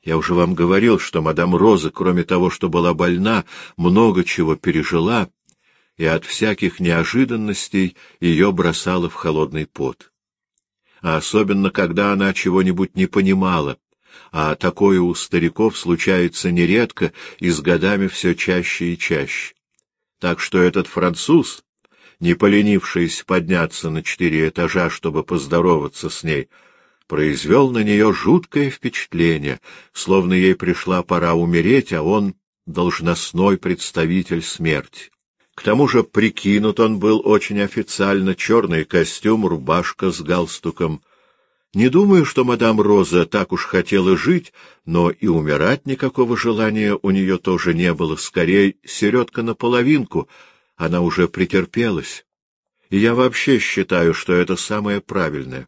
Я уже вам говорил, что мадам Роза, кроме того, что была больна, много чего пережила, и от всяких неожиданностей ее бросало в холодный пот. А особенно, когда она чего-нибудь не понимала, а такое у стариков случается нередко и с годами все чаще и чаще. Так что этот француз, не поленившись подняться на 4 этажа, чтобы поздороваться с ней, произвел на нее жуткое впечатление, словно ей пришла пора умереть, а он — должностной представитель смерти. К тому же прикинут он был очень официально: черный костюм, рубашка с галстуком. Не думаю, что мадам Роза так уж хотела жить, но и умирать никакого желания у нее тоже не было, скорее середка наполовинку, она уже претерпелась. И я вообще считаю, что это самое правильное.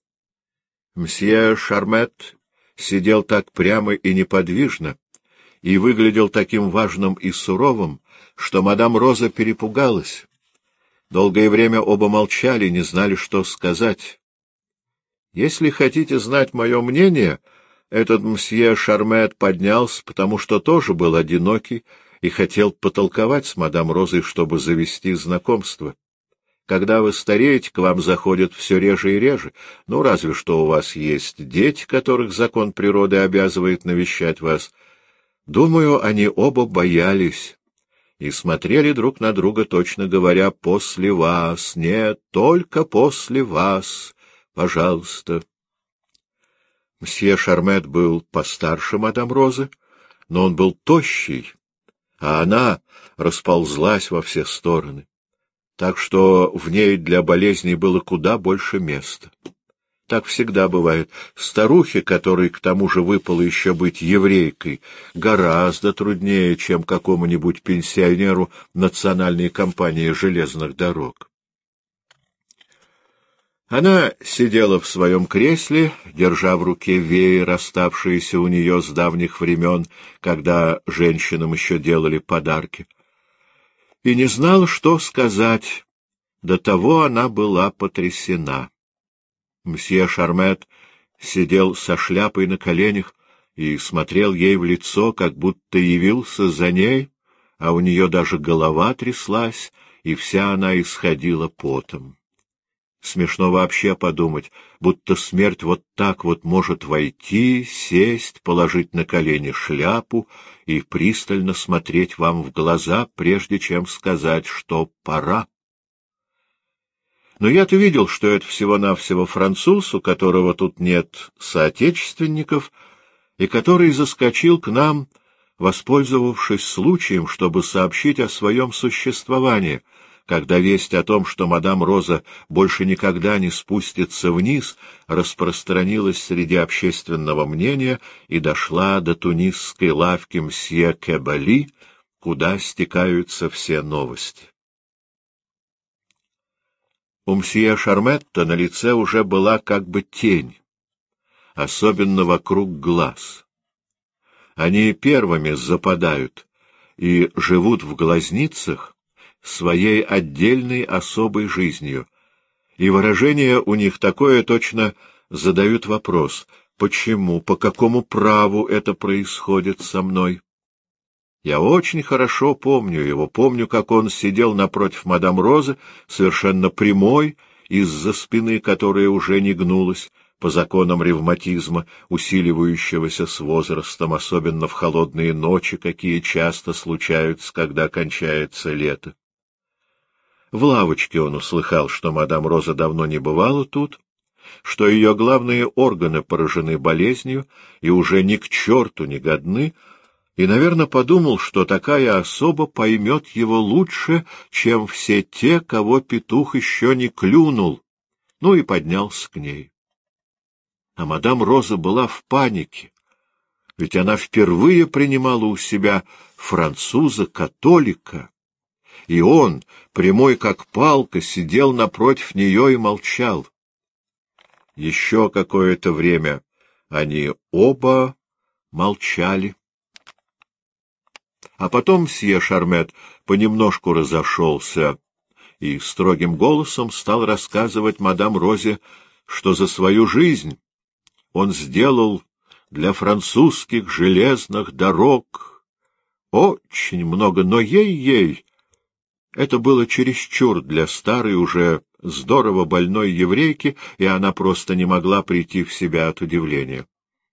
Мсье Шармет сидел так прямо и неподвижно и выглядел таким важным и суровым, что мадам Роза перепугалась. Долгое время оба молчали, не знали, что сказать. Если хотите знать мое мнение, этот мсье Шармет поднялся, потому что тоже был одинокий и хотел потолковать с мадам Розой, чтобы завести знакомство. Когда вы стареете, к вам заходят все реже и реже. Ну, разве что у вас есть дети, которых закон природы обязывает навещать вас. Думаю, они оба боялись и смотрели друг на друга, точно говоря: «После вас, нет, только после вас, пожалуйста». Мсье Шармет был постарше мадам Розы, но он был тощий, а она расползлась во все стороны, так что в ней для болезней было куда больше места. Так всегда бывает. Старухе, которой к тому же выпало еще быть еврейкой, гораздо труднее, чем какому-нибудь пенсионеру национальной компании железных дорог. Она сидела в своем кресле, держа в руке веер, оставшийся у нее с давних времен, когда женщинам еще делали подарки, и не знала, что сказать. До того она была потрясена. Мсье Шармет сидел со шляпой на коленях и смотрел ей в лицо, как будто явился за ней, а у нее даже голова тряслась, и вся она исходила потом. Смешно вообще подумать, будто смерть вот так вот может войти, сесть, положить на колени шляпу и пристально смотреть вам в глаза, прежде чем сказать, что пора. Но я-то видел, что это всего-навсего француз, у которого тут нет соотечественников, и который заскочил к нам, воспользовавшись случаем, чтобы сообщить о своем существовании, когда весть о том, что мадам Роза больше никогда не спустится вниз, распространилась среди общественного мнения и дошла до тунисской лавки мсье Кебали, куда стекаются все новости. У мсье Шарметта на лице уже была как бы тень, особенно вокруг глаз. Они первыми западают и живут в глазницах своей отдельной особой жизнью, и выражение у них такое, точно задают вопрос: почему, по какому праву это происходит со мной? Я очень хорошо помню его, помню, как он сидел напротив мадам Розы, совершенно прямой, из-за спины которая уже не гнулась, по законам ревматизма, усиливающегося с возрастом, особенно в холодные ночи, какие часто случаются, когда кончается лето. В лавочке он услыхал, что мадам Роза давно не бывала тут, что ее главные органы поражены болезнью и уже ни к черту не годны, и, наверное, подумал, что такая особа поймет его лучше, чем все те, кого петух еще не клюнул, ну и поднялся к ней. А мадам Роза была в панике, ведь она впервые принимала у себя француза-католика, и он, прямой как палка, сидел напротив нее и молчал. Еще какое-то время они оба молчали. А потом мсье Шармет понемножку разошелся и строгим голосом стал рассказывать мадам Розе, что за свою жизнь он сделал для французских железных дорог. Очень много, но ей-ей. Это было чересчур для старой, уже здорово больной еврейки, и она просто не могла прийти в себя от удивления.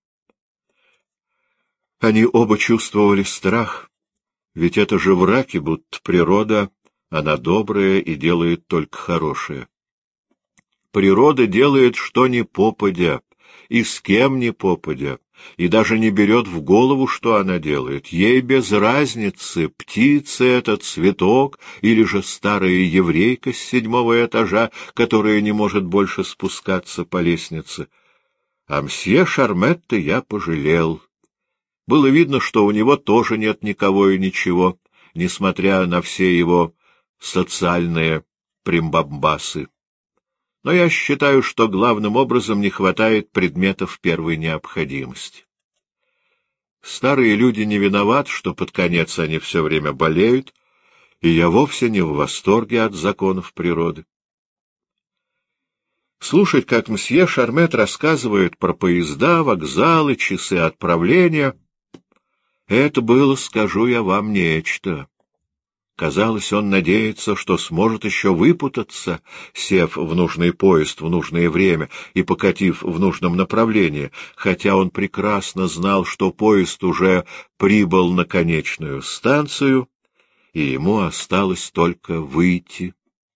Они оба чувствовали страх, ведь это же враки, будто природа, она добрая и делает только хорошее. Природа делает что ни попадя, и с кем ни попадя, и даже не берет в голову, что она делает. Ей без разницы, птица это, цветок, или же старая еврейка с 7-го этажа, которая не может больше спускаться по лестнице. А мсье Шарметта я пожалел. Было видно, что у него тоже нет никого и ничего, несмотря на все его социальные примбамбасы. Но я считаю, что главным образом не хватает предметов первой необходимости. Старые люди не виноваты, что под конец они все время болеют, и я вовсе не в восторге от законов природы. Слушать, как мсье Шармет рассказывает про поезда, вокзалы, часы отправления, это было, скажу я вам, нечто. Казалось, он надеется, что сможет еще выпутаться, сев в нужный поезд в нужное время и покатив в нужном направлении, хотя он прекрасно знал, что поезд уже прибыл на конечную станцию, и ему осталось только выйти.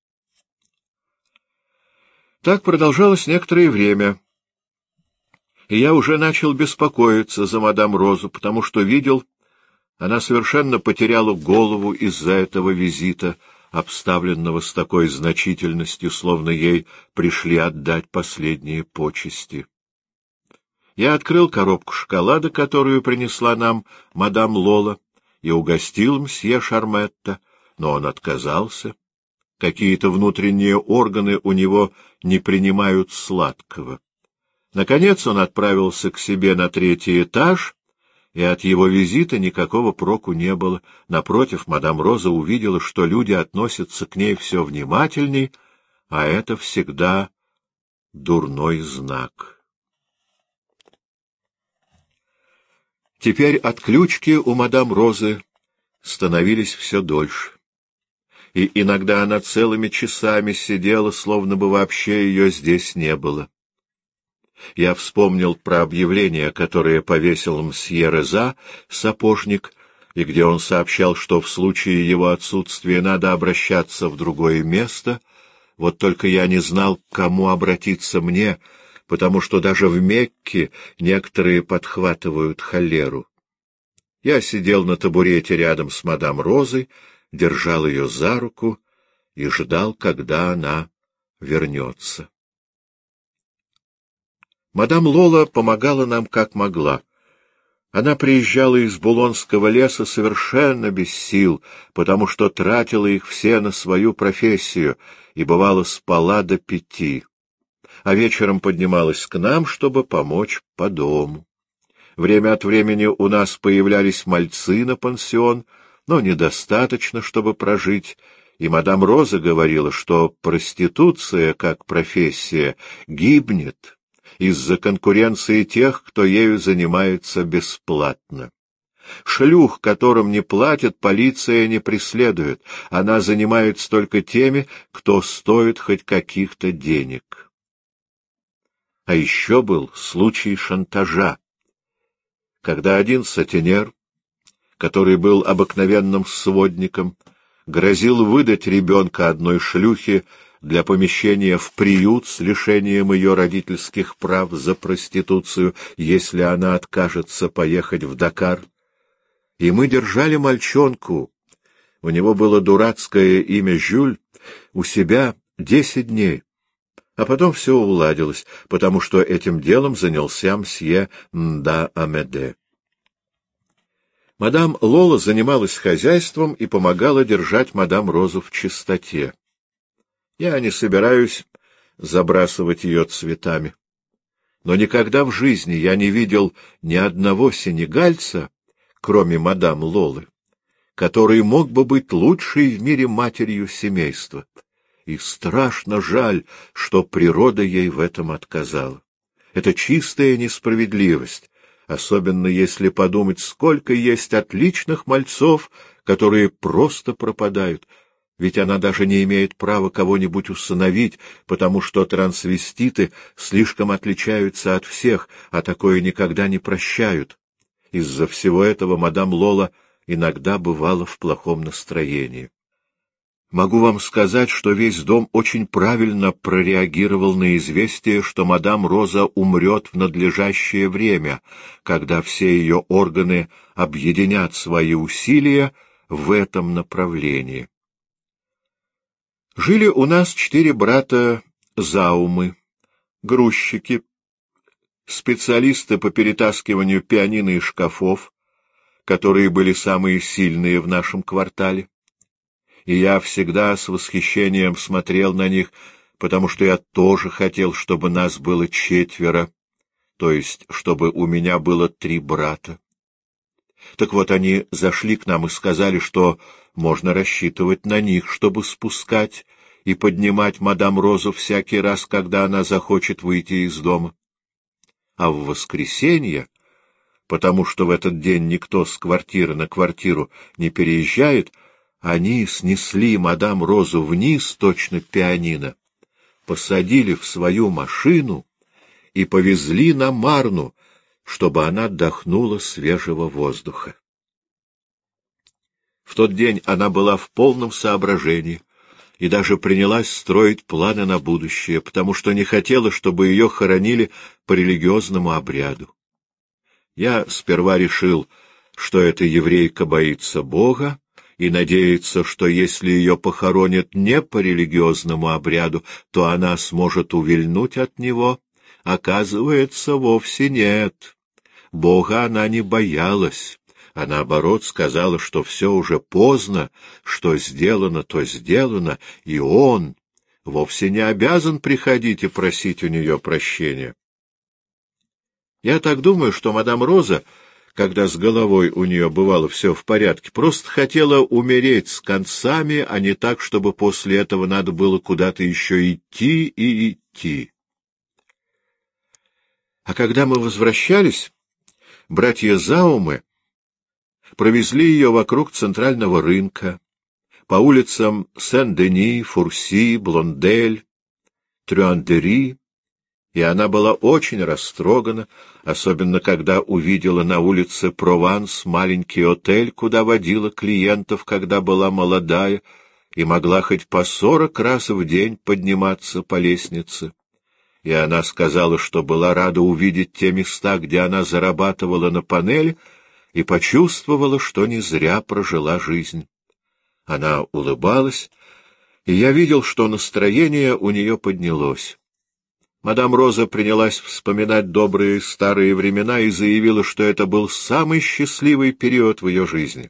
Так продолжалось некоторое время, и я уже начал беспокоиться за мадам Розу, потому что видел, она совершенно потеряла голову из-за этого визита, обставленного с такой значительностью, словно ей пришли отдать последние почести. Я открыл коробку шоколада, которую принесла нам мадам Лола, и угостил мсье Шарметта, но он отказался. Какие-то внутренние органы у него не принимают сладкого. Наконец он отправился к себе на 3-й этаж, и от его визита никакого проку не было. Напротив, мадам Роза увидела, что люди относятся к ней все внимательней, а это всегда дурной знак. Теперь отключки у мадам Розы становились все дольше, и иногда она целыми часами сидела, словно бы вообще ее здесь не было. Я вспомнил про объявление, которое повесил мсье Реза, сапожник, и где он сообщал, что в случае его отсутствия надо обращаться в другое место. Вот только я не знал, к кому обратиться мне, потому что даже в Мекке некоторые подхватывают холеру. Я сидел на табурете рядом с мадам Розой, держал ее за руку и ждал, когда она вернется. Мадам Лола помогала нам как могла. Она приезжала из Булонского леса совершенно без сил, потому что тратила их все на свою профессию и, бывало, спала до 5, а вечером поднималась к нам, чтобы помочь по дому. Время от времени у нас появлялись мальцы на пансион, но недостаточно, чтобы прожить, и мадам Роза говорила, что проституция, как профессия, гибнет из-за конкуренции тех, кто ею занимается бесплатно. Шлюх, которым не платят, полиция не преследует, она занимается только теми, кто стоит хоть каких-то денег. А еще был случай шантажа, когда один сатенер, который был обыкновенным сводником, грозил выдать ребенка одной шлюхе для помещения в приют с лишением ее родительских прав за проституцию, если она откажется поехать в Дакар. И мы держали мальчонку, у него было дурацкое имя Жюль, у себя 10 дней. А потом все уладилось, потому что этим делом занялся мсье Мда Амеде. Мадам Лола занималась хозяйством и помогала держать мадам Розу в чистоте. Я не собираюсь забрасывать ее цветами, но никогда в жизни я не видел ни одного сенегальца, кроме мадам Лолы, который мог бы быть лучшей в мире матерью семейства. И страшно жаль, что природа ей в этом отказала. Это чистая несправедливость. особенно если подумать, сколько есть отличных мальцов, которые просто пропадают. Ведь она даже не имеет права кого-нибудь усыновить, потому что трансвеститы слишком отличаются от всех, а такое никогда не прощают. Из-за всего этого мадам Лола иногда бывала в плохом настроении. Могу вам сказать, что весь дом очень правильно прореагировал на известие, что мадам Роза умрет в надлежащее время, когда все ее органы объединят свои усилия в этом направлении. Жили у нас 4 брата Заумы, грузчики, специалисты по перетаскиванию пианино из шкафов, которые были самые сильные в нашем квартале. И я всегда с восхищением смотрел на них, потому что я тоже хотел, чтобы нас было 4, то есть чтобы у меня было 3 брата. Так вот, они зашли к нам и сказали, что можно рассчитывать на них, чтобы спускать и поднимать мадам Розу всякий раз, когда она захочет выйти из дома. А в воскресенье, потому что в этот день никто с квартиры на квартиру не переезжает, они снесли мадам Розу вниз, точно пианино, посадили в свою машину и повезли на Марну, чтобы она отдохнула свежего воздуха. В тот день она была в полном соображении и даже принялась строить планы на будущее, потому что не хотела, чтобы ее хоронили по религиозному обряду. Я сперва решил, что эта еврейка боится Бога и надеется, что если ее похоронят не по религиозному обряду, то она сможет увильнуть от него. Оказывается, вовсе нет. Бога она не боялась, а наоборот сказала, что все уже поздно, что сделано, то сделано, и он вовсе не обязан приходить и просить у нее прощения. Я так думаю, что мадам Роза, когда с головой у нее бывало все в порядке, просто хотела умереть с концами, а не так, чтобы после этого надо было куда-то еще идти и идти. А когда мы возвращались, братья Заумы провезли ее вокруг центрального рынка, по улицам Сен-Дени, Фурси, Блондель, Трюандери, и она была очень растрогана, особенно когда увидела на улице Прованс маленький отель, куда водила клиентов, когда была молодая, и могла хоть по 40 раз в день подниматься по лестнице. И она сказала, что была рада увидеть те места, где она зарабатывала на панели, и почувствовала, что не зря прожила жизнь. Она улыбалась, и я видел, что настроение у нее поднялось. Мадам Роза принялась вспоминать добрые старые времена и заявила, что это был самый счастливый период в ее жизни.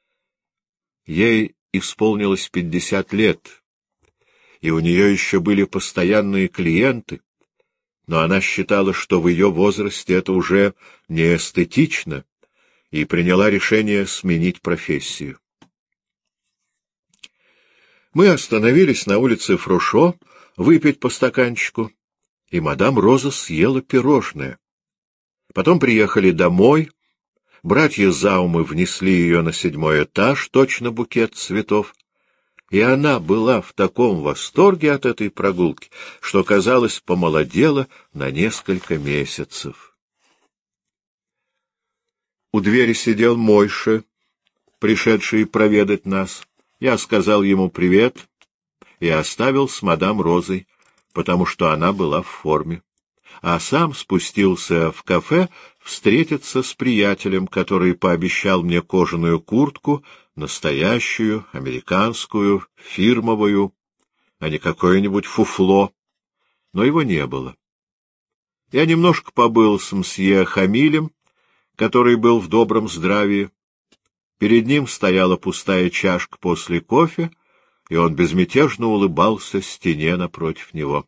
Ей исполнилось 50 лет, и у нее еще были постоянные клиенты, но она считала, что в ее возрасте это уже не эстетично, и приняла решение сменить профессию. Мы остановились на улице Фрушо выпить по стаканчику, и мадам Роза съела пирожное. Потом приехали домой, братья Заумы внесли ее на 7-й этаж, точно букет цветов, и она была в таком восторге от этой прогулки, что, казалось, помолодела на несколько месяцев. У двери сидел Мойша, пришедший проведать нас. Я сказал ему привет и оставил с мадам Розой, потому что она была в форме, а сам спустился в кафе встретиться с приятелем, который пообещал мне кожаную куртку, настоящую, американскую, фирмовую, а не какое-нибудь фуфло, но его не было. Я немножко побыл с мсье Хамилем, который был в добром здравии. Перед ним стояла пустая чашка после кофе, и он безмятежно улыбался стене напротив него.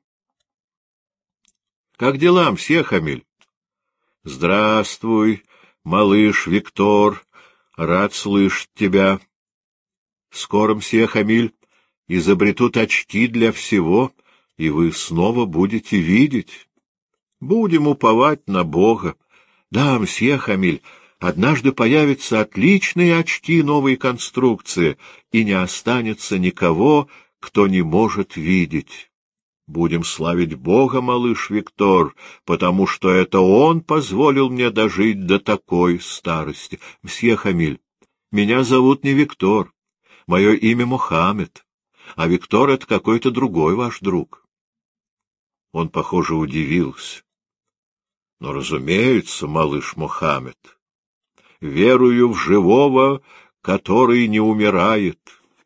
— Как дела, мсье Хамиль? — Здравствуй, малыш Виктор, рад слышать тебя. Скоро, мсье Хамиль, изобретут очки для всего, и вы снова будете видеть. Будем уповать на Бога. Да, мсье Хамиль, однажды появятся отличные очки новой конструкции, и не останется никого, кто не может видеть. Будем славить Бога, малыш Виктор, потому что это он позволил мне дожить до такой старости. Мсье Хамиль, меня зовут не Виктор, мое имя Мухаммед, а Виктор — это какой-то другой ваш друг. Он, похоже, удивился. Но, разумеется, малыш Мухаммед, верую в живого, который не умирает.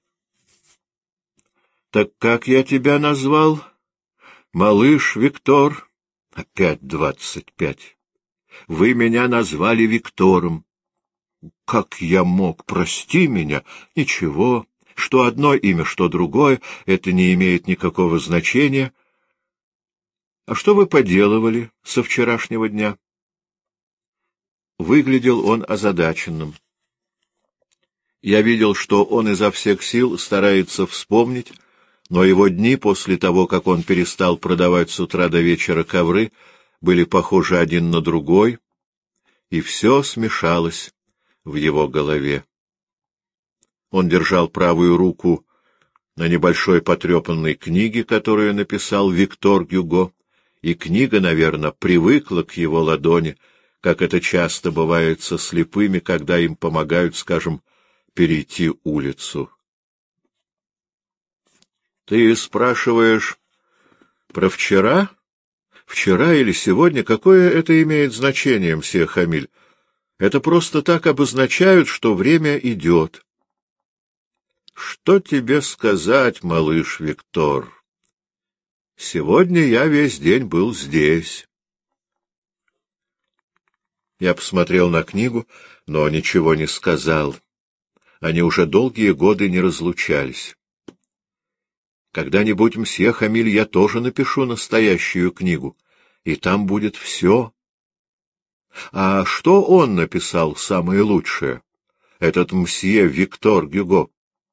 Так как я тебя назвал? Малыш Виктор, опять 25. Вы меня назвали Виктором. Как я мог? Прости меня. Ничего, что одно имя, что другое, это не имеет никакого значения. А что вы поделывали со вчерашнего дня? Выглядел он озадаченным. Я видел, что он изо всех сил старается вспомнить, но его дни после того, как он перестал продавать с утра до вечера ковры, были похожи один на другой, и все смешалось в его голове. Он держал правую руку на небольшой потрепанной книге, которую написал Виктор Гюго, и книга, наверное, привыкла к его ладони, как это часто бывает со слепыми, когда им помогают, скажем, перейти улицу. Ты спрашиваешь про вчера? Вчера или сегодня? Какое это имеет значение, мсье Хамиль? Это просто так обозначают, что время идет. Что тебе сказать, малыш Виктор? Сегодня я весь день был здесь. Я посмотрел на книгу, но ничего не сказал. Они уже долгие годы не разлучались. Когда-нибудь, мсье Хамиль, я тоже напишу настоящую книгу, и там будет все. А что он написал самое лучшее, этот мсье Виктор Гюго?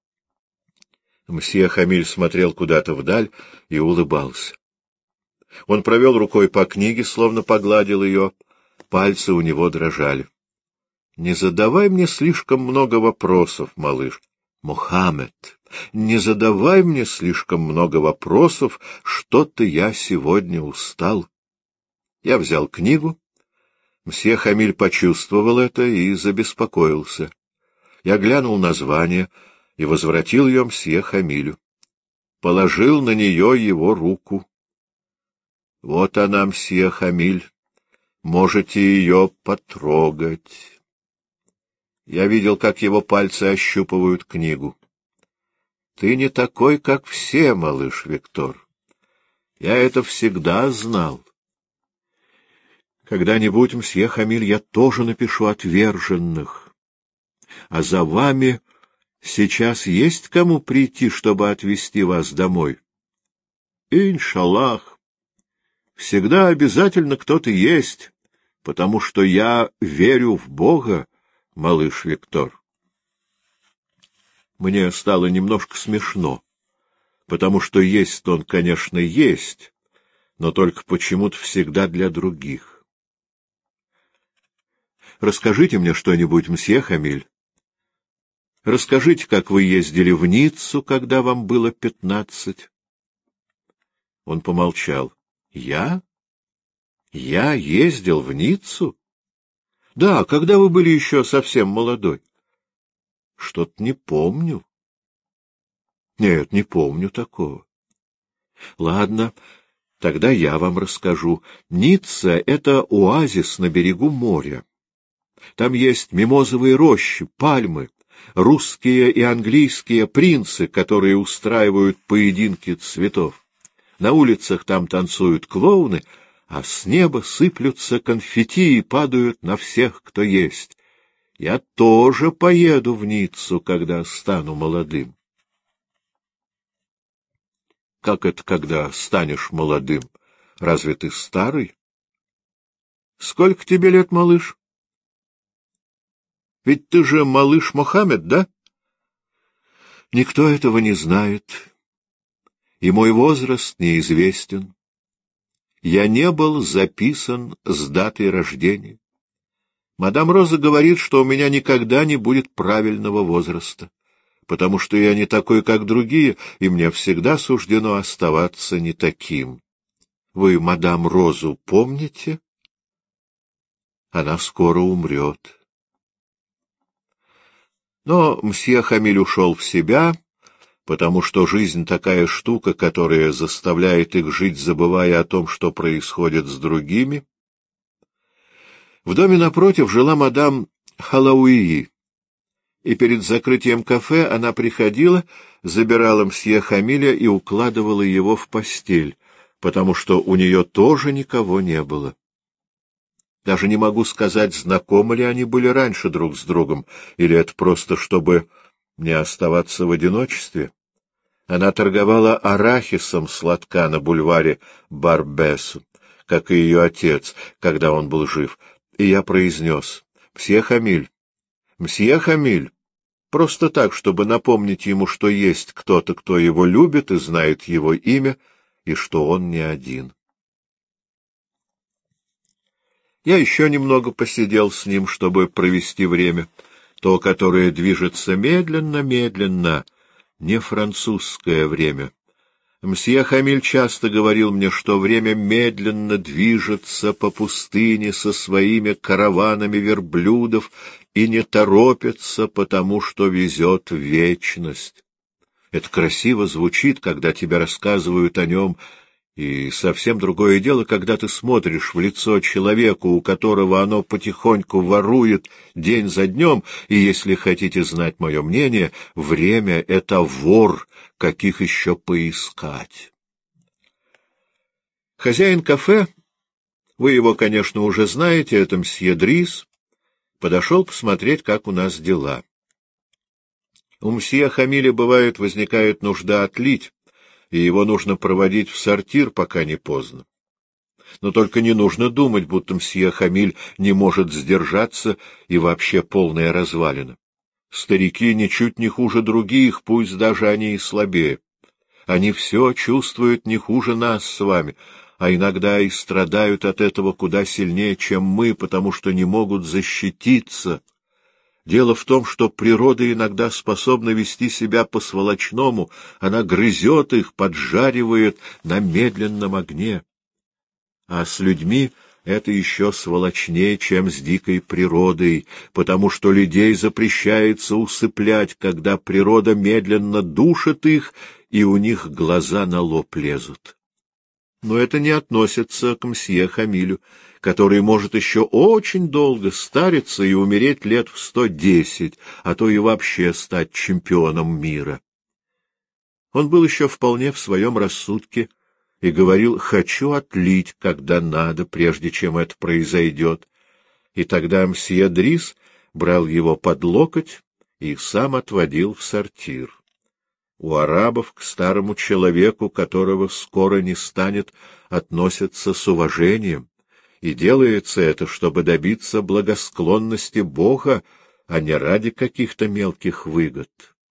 Мсье Хамиль смотрел куда-то вдаль и улыбался. Он провел рукой по книге, словно погладил ее, пальцы у него дрожали. — Не задавай мне слишком много вопросов, малыш. Мухаммед, не задавай мне слишком много вопросов, что-то я сегодня устал. Я взял книгу. Мсье Хамиль почувствовал это и забеспокоился. Я глянул название и возвратил ее мсье Хамилю. Положил на нее его руку. — Вот она, мсье Хамиль, можете ее потрогать. Я видел, как его пальцы ощупывают книгу. Ты не такой, как все, малыш Виктор. Я это всегда знал. Когда-нибудь, мсье Хамиль, я тоже напишу «Отверженных». А за вами сейчас есть кому прийти, чтобы отвезти вас домой? Иншаллах. Всегда обязательно кто-то есть, потому что я верю в Бога, малыш Виктор. Мне стало немножко смешно, потому что есть-то он, конечно, есть, но только почему-то всегда для других. Расскажите мне что-нибудь, мсье Хамиль. Расскажите, как вы ездили в Ниццу, когда вам было 15. Он помолчал. Я? Я ездил в Ниццу? Да, когда вы были еще совсем молодой. Что-то не помню. Нет, не помню такого. Ладно, тогда я вам расскажу. Ницца — это оазис на берегу моря. Там есть мимозовые рощи, пальмы, русские и английские принцы, которые устраивают поединки цветов. На улицах там танцуют клоуны, а с неба сыплются конфетти и падают на всех, кто есть. Я тоже поеду в Ниццу, когда стану молодым. Как это, когда станешь молодым? Разве ты старый? Сколько тебе лет, малыш? Ведь ты же малыш Мухаммед, да? Никто этого не знает, и мой возраст неизвестен. Я не был записан с датой рождения. Мадам Роза говорит, что у меня никогда не будет правильного возраста, потому что я не такой, как другие, и мне всегда суждено оставаться не таким. Вы мадам Розу помните? Она скоро умрет. Но мсье Хамиль ушел в себя, потому что жизнь такая штука, которая заставляет их жить, забывая о том, что происходит с другими. В доме напротив жила мадам Халауи, и перед закрытием кафе она приходила, забирала мсье Хамиля и укладывала его в постель, потому что у нее тоже никого не было. Даже не могу сказать, знакомы ли они были раньше друг с другом, или это просто, чтобы не оставаться в одиночестве. Она торговала арахисом сладка на бульваре Барбесу, как и ее отец, когда он был жив, и я произнес: «Мсье Хамиль, мсье Хамиль», просто так, чтобы напомнить ему, что есть кто-то, кто его любит и знает его имя, и что он не один. Я еще немного посидел с ним, чтобы провести время, то, которое движется медленно-медленно, не французское время. Мсье Хамиль часто говорил мне, что время медленно движется по пустыне со своими караванами верблюдов и не торопится, потому что везет в вечность. Это красиво звучит, когда тебе рассказывают о нем, и совсем другое дело, когда ты смотришь в лицо человеку, у которого оно потихоньку ворует день за днем, и, если хотите знать мое мнение, время — это вор, каких еще поискать. Хозяин кафе, вы его, конечно, уже знаете, это мсье Дрис, подошел посмотреть, как у нас дела. У мсье Хамиля, бывает, возникает нужда отлить, и его нужно проводить в сортир, пока не поздно. Но только не нужно думать, будто мсье Хамиль не может сдержаться и вообще полная развалина. Старики ничуть не хуже других, пусть даже они и слабее. Они все чувствуют не хуже нас с вами, а иногда и страдают от этого куда сильнее, чем мы, потому что не могут защититься. Дело в том, что природа иногда способна вести себя по-сволочному, она грызет их, поджаривает на медленном огне. А с людьми это еще сволочнее, чем с дикой природой, потому что людей запрещается усыплять, когда природа медленно душит их, и у них глаза на лоб лезут. Но это не относится к мсье Хамилю, который может еще очень долго стариться и умереть лет в 110, а то и вообще стать чемпионом мира. Он был еще вполне в своем рассудке и говорил: «Хочу отлить, когда надо, прежде чем это произойдет». И тогда мсье Дрис брал его под локоть и сам отводил в сортир. У арабов к старому человеку, которого скоро не станет, относятся с уважением, и делается это, чтобы добиться благосклонности Бога, а не ради каких-то мелких выгод.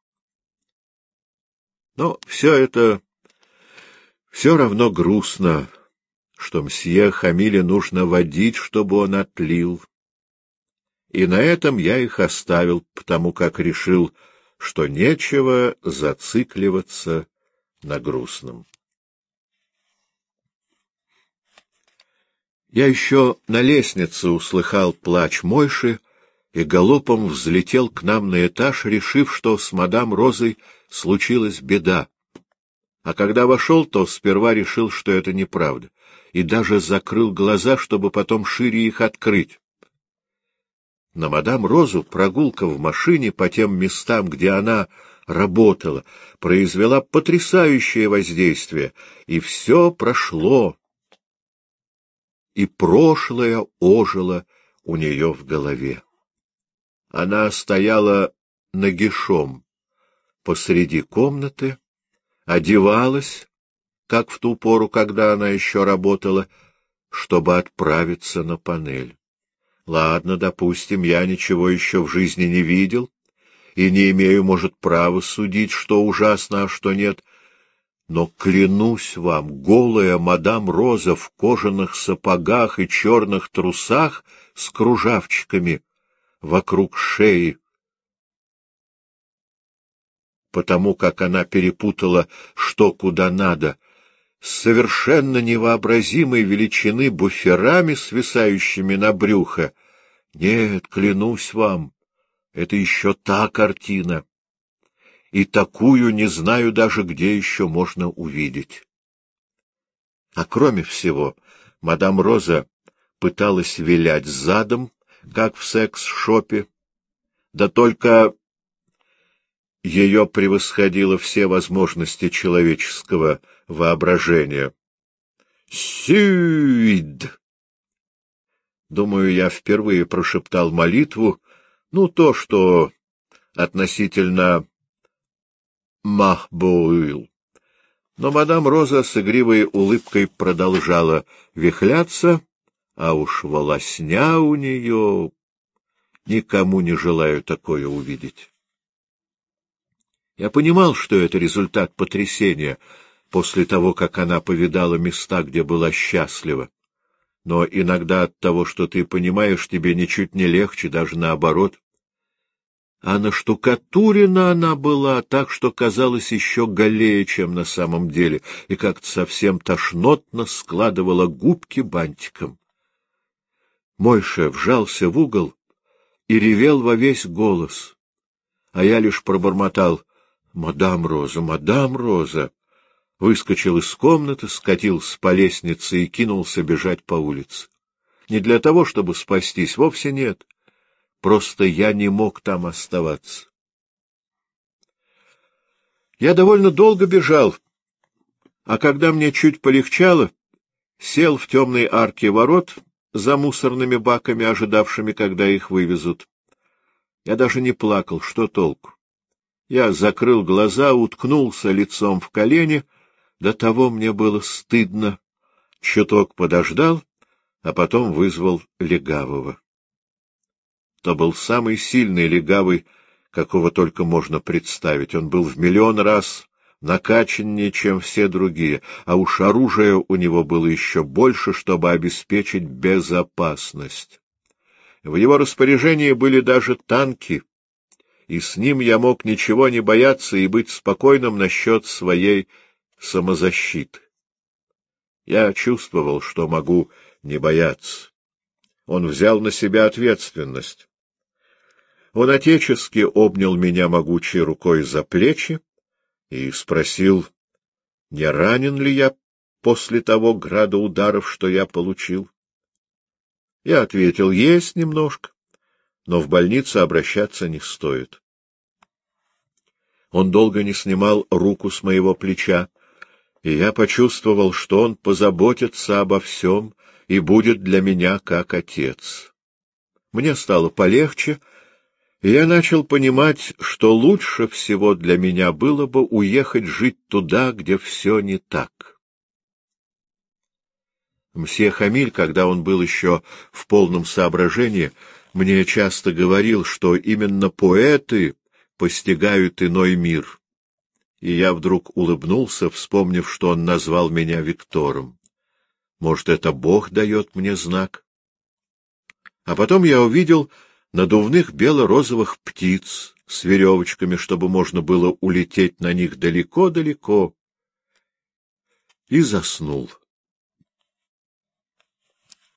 Но все это все равно грустно, что мсье Хамиля нужно водить, чтобы он отлил. И на этом я их оставил, потому как решил, что нечего зацикливаться на грустном. Я еще на лестнице услыхал плач Мойши и галопом взлетел к нам на этаж, решив, что с мадам Розой случилась беда. А когда вошел, то сперва решил, что это неправда, и даже закрыл глаза, чтобы потом шире их открыть. На мадам Розу прогулка в машине по тем местам, где она работала, произвела потрясающее воздействие, и все прошло, и прошлое ожило у нее в голове. Она стояла нагишом посреди комнаты, одевалась, как в ту пору, когда она еще работала, чтобы отправиться на панель. Ладно, допустим, я ничего еще в жизни не видел и не имею, может, права судить, что ужасно, а что нет. Но, клянусь вам, голая мадам Роза в кожаных сапогах и черных трусах с кружавчиками вокруг шеи, потому как она перепутала, что куда надо, с совершенно невообразимой величины буферами, свисающими на брюхо. Нет, клянусь вам, это еще та картина. И такую не знаю даже, где еще можно увидеть. А кроме всего, мадам Роза пыталась вилять задом, как в секс-шопе, да только ее превосходило все возможности человеческого воображения. «Сюид!» Думаю, я впервые прошептал молитву, то, что относительно Махбоуил. Но мадам Роза с игривой улыбкой продолжала вихляться, а уж волосня у нее... Никому не желаю такое увидеть. Я понимал, что это результат потрясения после того, как она повидала места, где была счастлива. Но иногда от того, что ты понимаешь, тебе ничуть не легче, даже наоборот. А наштукатурена она была так, что казалась еще голее, чем на самом деле, и как-то совсем тошнотно складывала губки бантиком. Мойша вжался в угол и ревел во весь голос, а я лишь пробормотал: «Мадам Роза, мадам Роза!» Выскочил из комнаты, скатился по лестнице и кинулся бежать по улице. Не для того, чтобы спастись, вовсе нет. Просто я не мог там оставаться. Я довольно долго бежал, а когда мне чуть полегчало, сел в темной арке ворот за мусорными баками, ожидавшими, когда их вывезут. Я даже не плакал, что толку? Я закрыл глаза, уткнулся лицом в колени, до того мне было стыдно, чуток подождал, а потом вызвал легавого. То был самый сильный легавый, какого только можно представить. Он был в миллион раз накачаннее, чем все другие, а уж оружия у него было еще больше, чтобы обеспечить безопасность. В его распоряжении были даже танки, и с ним я мог ничего не бояться и быть спокойным насчет своей самозащиты. Я чувствовал, что могу не бояться. Он взял на себя ответственность. Он отечески обнял меня могучей рукой за плечи и спросил, не ранен ли я после того града ударов, что я получил. Я ответил, есть немножко, но в больницу обращаться не стоит. Он долго не снимал руку с моего плеча, и я почувствовал, что он позаботится обо всем и будет для меня как отец. Мне стало полегче, и я начал понимать, что лучше всего для меня было бы уехать жить туда, где все не так. Мсье Хамиль, когда он был еще в полном соображении, мне часто говорил, что именно поэты постигают иной мир. И я вдруг улыбнулся, вспомнив, что он назвал меня Виктором. Может, это Бог дает мне знак? А потом я увидел надувных бело-розовых птиц с веревочками, чтобы можно было улететь на них далеко-далеко, и заснул.